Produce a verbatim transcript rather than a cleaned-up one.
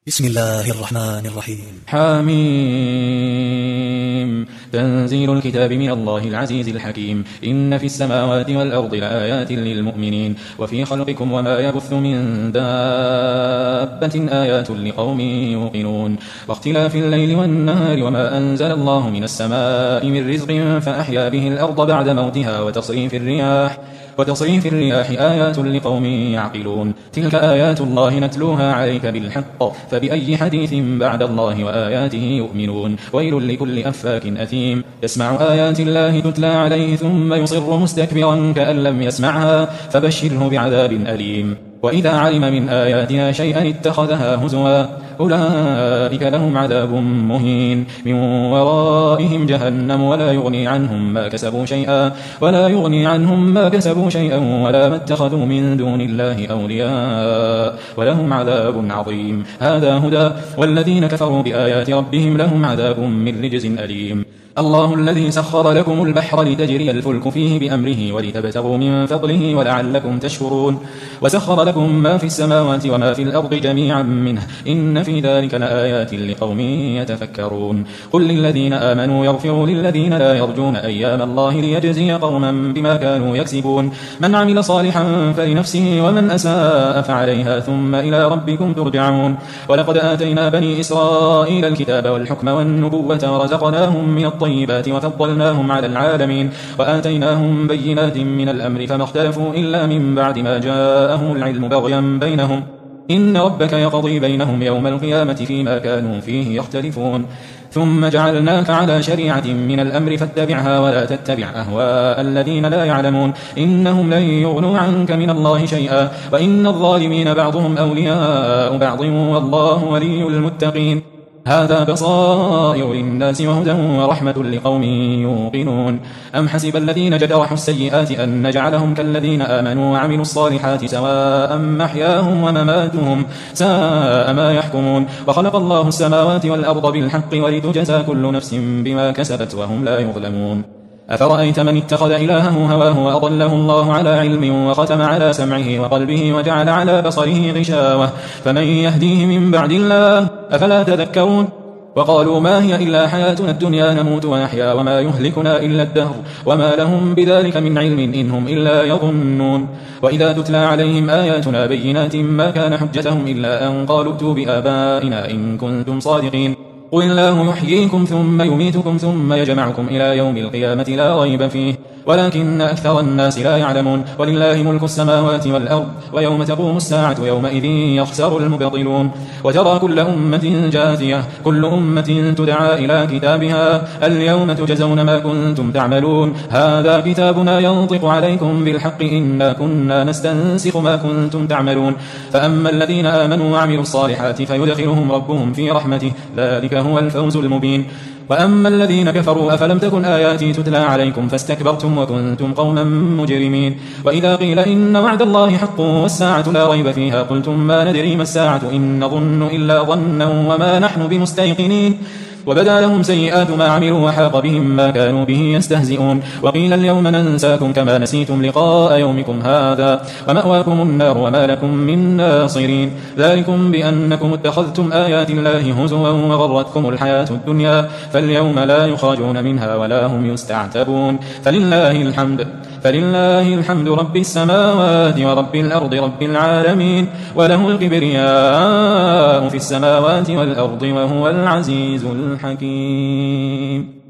بسم الله الرحمن الرحيم. حميم. تنزيل الكتاب من الله العزيز الحكيم. إن في السماوات والأرض لآيات للمؤمنين وفي خلقكم وما يبث من دابة آيات لقوم يوقنون واختلاف الليل والنهار وما أنزل الله من السماء من رزق فأحيا به الأرض بعد موتها وتصريف الرياح وتصريف الرياح آيات لقوم يعقلون. تلك آيات الله نتلوها عليك بالحق فبأي حديث بعد الله وآياته يؤمنون. ويل لكل أفاك أثيم يسمع آيات الله تتلى عليه ثم يصر مستكبرا كأن لم يسمعها فبشره بعذاب أليم. وإذا علم من آياتنا شيئا اتخذها هزوا أولئك لهم عذاب مهين من ورائهم جهنم ولا يغني عنهم ما كسبوا شيئا ولا يغني عنهم ما كسبوا شيئا ولا ما اتخذوا من دون الله أولياء ولهم عذاب عظيم. هذا هدى والذين كفروا بآيات ربهم لهم عذاب من رجز أليم. الله الذي سخر لكم البحر لتجري الفلك فيه بأمره ولتبتغوا من فضله ولعلكم تشكرون وسخر لكم ما في السماوات وما في الأرض جميعا منه إن في ذلك لآيات لقوم يتفكرون. قل للذين آمنوا يغفروا للذين لا يرجون أيام الله ليجزي قوما بما كانوا يكسبون من عمل صالحا فلنفسه ومن أساء فعليها ثم إلى ربكم ترجعون. ولقد آتينا بني إسرائيل الكتاب والحكم والنبوة ورزقناهم من الطيبات طيبات وفضلناهم على العالمين وآتيناهم بينات من الأمر فما اختلفوا إلا من بعد ما جاءهم العلم بغيا بينهم إن ربك يقضي بينهم يوم القيامة فيما كانوا فيه يختلفون. ثم جعلناك على شريعة من الأمر فاتبعها ولا تتبع أهواء الذين لا يعلمون إنهم لن يغنوا عنك من الله شيئا وإن الظالمين بعضهم أولياء بعض والله ولي المتقين. هذا بصائر للناس وهدى ورحمة لقوم يوقنون. أم حسب الذين اجترحوا السيئات أن نجعلهم كالذين آمنوا وعملوا الصالحات سواء محياهم ومماتهم ساء ما يحكمون. وخلق الله السماوات والأرض بالحق ولتجزى كل نفس بما كسبت وهم لا يظلمون. أفرأيت من اتخذ إلهه هواه وأضله الله على علم وختم على سمعه وقلبه وجعل على بصره غشاوة فمن يهديه من بعد الله أفلا تذكرون. وقالوا ما هي إلا حياتنا الدنيا نموت ونحيا وما يهلكنا إلا الدهر وما لهم بذلك من علم إنهم إلا يظنون. وإذا تتلى عليهم آياتنا بينات ما كان حجتهم إلا أن قالوا ائتوا بآبائنا إن كنتم صادقين. قل الله يحييكم ثم يميتكم ثم يجمعكم إلى يوم القيامة لا ريب فيه ولكن أكثر الناس لا يعلمون. ولله ملك السماوات والأرض ويوم تقوم الساعة يومئذ يخسر المبطلون. وترى كل أمة جاثية كل أمة تدعى إلى كتابها اليوم تجزون ما كنتم تعملون هذا كتابنا ينطق عليكم بالحق إنا كنا نستنسخ ما كنتم تعملون. فأما الذين آمنوا وعملوا الصالحات فيدخلهم ربهم في رحمته ذلك هو الفوز المبين. وأما الذين كفروا أفلم تكن آياتي تتلى عليكم فاستكبرتم وكنتم قوما مجرمين. وإذا قيل إن وعد الله حق والساعة لا ريب فيها قلتم ما ندري ما الساعة إن نظن إلا ظنا وما نحن بمستيقنين. وبدا لهم سيئات ما عملوا وحاق بهم ما كانوا به يستهزئون. وقيل اليوم ننساكم كما نسيتم لقاء يومكم هذا ومأواكم النار وما لكم من ناصرين. ذلكم بأنكم اتخذتم آيات الله هزوا وغرتكم الحياة الدنيا فاليوم لا يخرجون منها ولا هم يستعتبون. فلله الحمد فلله الحمد رب السماوات ورب الأرض رب العالمين وله الكبرياء في السماوات والأرض وهو العزيز الحكيم.